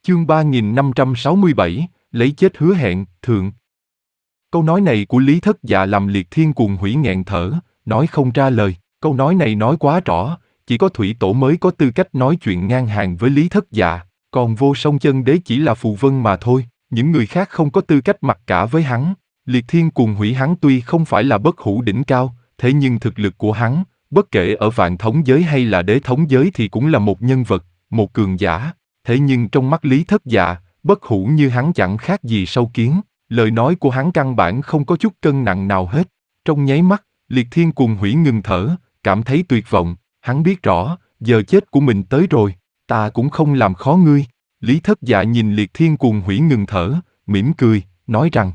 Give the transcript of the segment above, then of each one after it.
Chương 3567, lấy chết hứa hẹn, thượng. Câu nói này của Lý Thất Dạ làm Liệt Thiên Cuồng Hủy nghẹn thở, nói không ra lời. Câu nói này nói quá rõ, chỉ có Thủy Tổ mới có tư cách nói chuyện ngang hàng với Lý Thất Dạ, còn Vô Song Chân Đế chỉ là phù vân mà thôi, những người khác không có tư cách mặc cả với hắn. Liệt Thiên Cuồng Hủy hắn tuy không phải là bất hủ đỉnh cao, thế nhưng thực lực của hắn, bất kể ở Vạn Thống Giới hay là Đế Thống Giới thì cũng là một nhân vật, một cường giả. Thế nhưng trong mắt Lý Thất Dạ, bất hủ như hắn chẳng khác gì sâu kiến, lời nói của hắn căn bản không có chút cân nặng nào hết. Trong nháy mắt, Liệt Thiên Cuồng Hủy ngừng thở, cảm thấy tuyệt vọng, hắn biết rõ, giờ chết của mình tới rồi, ta cũng không làm khó ngươi. Lý Thất Dạ nhìn Liệt Thiên Cuồng Hủy ngừng thở, mỉm cười, nói rằng: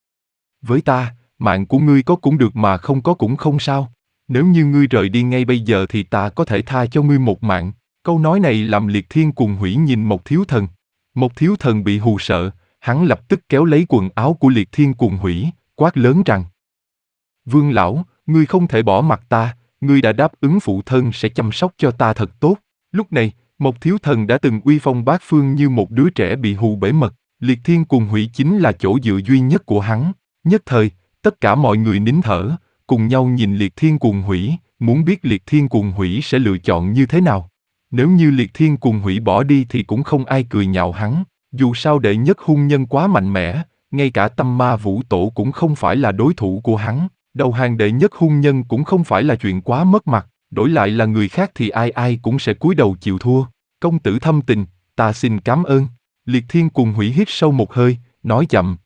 với ta, mạng của ngươi có cũng được mà không có cũng không sao. Nếu như ngươi rời đi ngay bây giờ thì ta có thể tha cho ngươi một mạng. Câu nói này làm Liệt Thiên Cuồng Hủy nhìn Mộc Thiếu Thần. Mộc Thiếu Thần bị hù sợ, hắn lập tức kéo lấy quần áo của Liệt Thiên Cuồng Hủy, quát lớn rằng: Vương lão, ngươi không thể bỏ mặc ta, ngươi đã đáp ứng phụ thân sẽ chăm sóc cho ta thật tốt. Lúc này, Mộc Thiếu Thần đã từng uy phong bát phương như một đứa trẻ bị hù bể mật. Liệt Thiên Cuồng Hủy chính là chỗ dựa duy nhất của hắn. Nhất thời, tất cả mọi người nín thở, cùng nhau nhìn Liệt Thiên Cuồng Hủy, muốn biết Liệt Thiên Cuồng Hủy sẽ lựa chọn như thế nào. Nếu như Liệt Thiên Cuồng Hủy bỏ đi thì cũng không ai cười nhạo hắn, dù sao đệ nhất hung nhân quá mạnh mẽ, ngay cả Tâm Ma Vũ Tổ cũng không phải là đối thủ của hắn, đầu hàng đệ nhất hung nhân cũng không phải là chuyện quá mất mặt, đổi lại là người khác thì ai ai cũng sẽ cúi đầu chịu thua. Công tử thâm tình, ta xin cảm ơn. Liệt Thiên Cuồng Hủy hít sâu một hơi, nói chậm: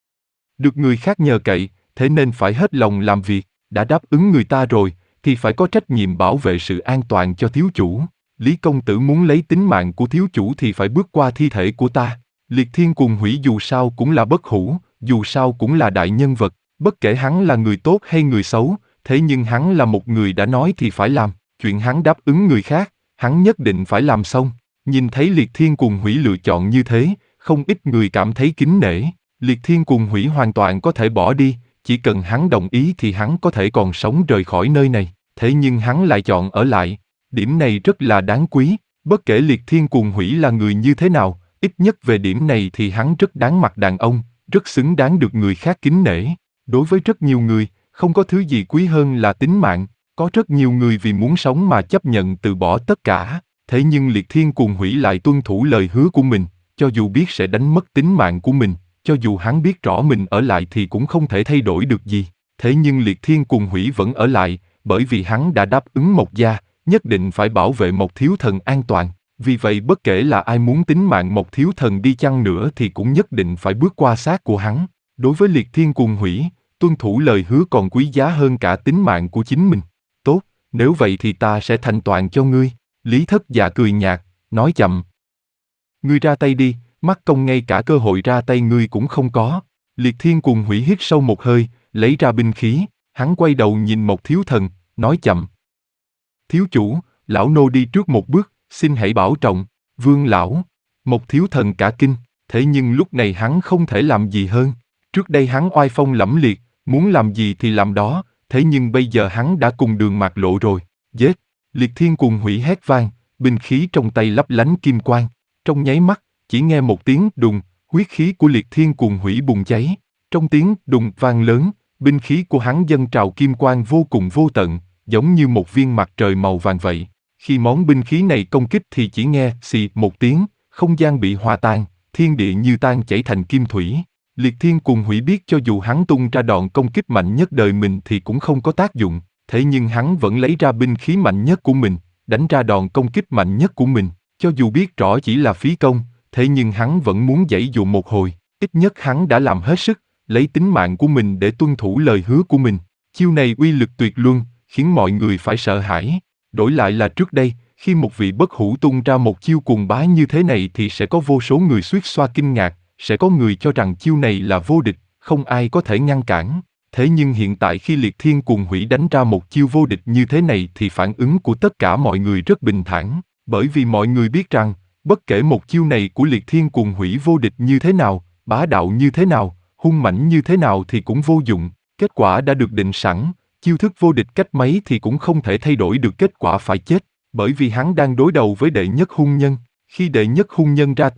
được người khác nhờ cậy, thế nên phải hết lòng làm việc, đã đáp ứng người ta rồi, thì phải có trách nhiệm bảo vệ sự an toàn cho thiếu chủ. Lý công tử muốn lấy tính mạng của thiếu chủ thì phải bước qua thi thể của ta. Liệt Thiên Cuồng Hủy dù sao cũng là bất hủ, dù sao cũng là đại nhân vật, bất kể hắn là người tốt hay người xấu, thế nhưng hắn là một người đã nói thì phải làm, chuyện hắn đáp ứng người khác, hắn nhất định phải làm xong. Nhìn thấy Liệt Thiên Cuồng Hủy lựa chọn như thế, không ít người cảm thấy kính nể. Liệt Thiên Cuồng Hủy hoàn toàn có thể bỏ đi, chỉ cần hắn đồng ý thì hắn có thể còn sống rời khỏi nơi này, thế nhưng hắn lại chọn ở lại. Điểm này rất là đáng quý, bất kể Liệt Thiên Cuồng Hủy là người như thế nào, ít nhất về điểm này thì hắn rất đáng mặt đàn ông, rất xứng đáng được người khác kính nể. Đối với rất nhiều người, không có thứ gì quý hơn là tính mạng, có rất nhiều người vì muốn sống mà chấp nhận từ bỏ tất cả, thế nhưng Liệt Thiên Cuồng Hủy lại tuân thủ lời hứa của mình, cho dù biết sẽ đánh mất tính mạng của mình, cho dù hắn biết rõ mình ở lại thì cũng không thể thay đổi được gì, thế nhưng Liệt Thiên Cuồng Hủy vẫn ở lại, bởi vì hắn đã đáp ứng Mộc gia, nhất định phải bảo vệ Mộc Thiếu Thần an toàn. Vì vậy bất kể là ai muốn tính mạng Mộc Thiếu Thần đi chăng nữa thì cũng nhất định phải bước qua xác của hắn. Đối với Liệt Thiên Cuồng Hủy, tuân thủ lời hứa còn quý giá hơn cả tính mạng của chính mình. Tốt, nếu vậy thì ta sẽ thành toàn cho ngươi. Lý Thất Dạ cười nhạt, nói chậm: ngươi ra tay đi, mắc công ngay cả cơ hội ra tay ngươi cũng không có. Liệt Thiên Cuồng Hủy hít sâu một hơi, lấy ra binh khí, hắn quay đầu nhìn Mộc Thiếu Thần, nói chậm: thiếu chủ, lão nô đi trước một bước, xin hãy bảo trọng. Vương lão. Mộc Thiếu Thần cả kinh, thế nhưng lúc này hắn không thể làm gì hơn. Trước đây hắn oai phong lẫm liệt, muốn làm gì thì làm đó, thế nhưng bây giờ hắn đã cùng Đường Mạc Lộ rồi. Giết! Liệt Thiên Cuồng Hủy hét vang, binh khí trong tay lấp lánh kim quang. Trong nháy mắt, chỉ nghe một tiếng đùng, huyết khí của Liệt Thiên Cuồng Hủy bùng cháy. Trong tiếng đùng vang lớn, binh khí của hắn dâng trào kim quang vô cùng vô tận, giống như một viên mặt trời màu vàng vậy. Khi món binh khí này công kích thì chỉ nghe xì một tiếng, không gian bị hòa tan, thiên địa như tan chảy thành kim thủy. Liệt Thiên Cuồng Hủy biết cho dù hắn tung ra đòn công kích mạnh nhất đời mình thì cũng không có tác dụng, thế nhưng hắn vẫn lấy ra binh khí mạnh nhất của mình, đánh ra đòn công kích mạnh nhất của mình. Cho dù biết rõ chỉ là phí công, thế nhưng hắn vẫn muốn giãy dụa một hồi, ít nhất hắn đã làm hết sức, lấy tính mạng của mình để tuân thủ lời hứa của mình. Chiêu này uy lực tuyệt luân, khiến mọi người phải sợ hãi. Đổi lại là trước đây, khi một vị bất hủ tung ra một chiêu cuồng bá như thế này thì sẽ có vô số người xuýt xoa kinh ngạc, sẽ có người cho rằng chiêu này là vô địch, không ai có thể ngăn cản. Thế nhưng hiện tại khi Liệt Thiên Cuồng Hủy đánh ra một chiêu vô địch như thế này thì phản ứng của tất cả mọi người rất bình thản, bởi vì mọi người biết rằng, bất kể một chiêu này của Liệt Thiên Cuồng Hủy vô địch như thế nào, bá đạo như thế nào, hung mãnh như thế nào thì cũng vô dụng, kết quả đã được định sẵn, chiêu thức vô địch cách mấy thì cũng không thể thay đổi được kết quả phải chết, bởi vì hắn đang đối đầu với đệ nhất hung nhân, khi đệ nhất hung nhân ra tay,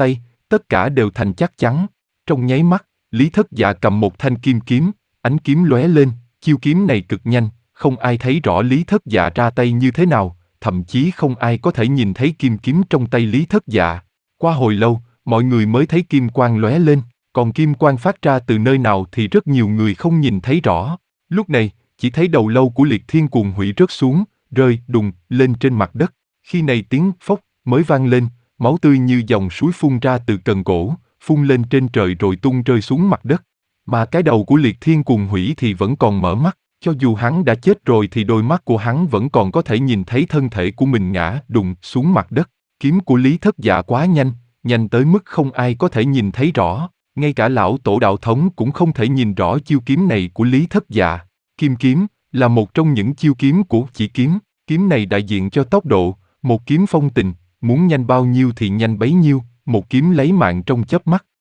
tất cả đều thành chắc chắn. Trong nháy mắt, Lý Thất Dạ cầm một thanh kim kiếm, ánh kiếm lóe lên, chiêu kiếm này cực nhanh, không ai thấy rõ Lý Thất Dạ ra tay như thế nào, thậm chí không ai có thể nhìn thấy kim kiếm trong tay Lý Thất Dạ. Qua hồi lâu, mọi người mới thấy kim quang lóe lên, còn kim quang phát ra từ nơi nào thì rất nhiều người không nhìn thấy rõ. Lúc này, chỉ thấy đầu lâu của Liệt Thiên Cuồng Hủy rớt xuống, rơi đùng lên trên mặt đất. Khi này tiếng phốc mới vang lên, máu tươi như dòng suối phun ra từ cần cổ, phun lên trên trời rồi tung rơi xuống mặt đất. Mà cái đầu của Liệt Thiên Cuồng Hủy thì vẫn còn mở mắt, cho dù hắn đã chết rồi thì đôi mắt của hắn vẫn còn có thể nhìn thấy thân thể của mình ngã đùng xuống mặt đất. Kiếm của Lý Thất Dạ quá nhanh, nhanh tới mức không ai có thể nhìn thấy rõ, ngay cả lão tổ đạo thống cũng không thể nhìn rõ chiêu kiếm này của Lý Thất Dạ. Kim kiếm là một trong những chiêu kiếm của chỉ kiếm, kiếm này đại diện cho tốc độ, một kiếm phong tình, muốn nhanh bao nhiêu thì nhanh bấy nhiêu, một kiếm lấy mạng trong chớp mắt.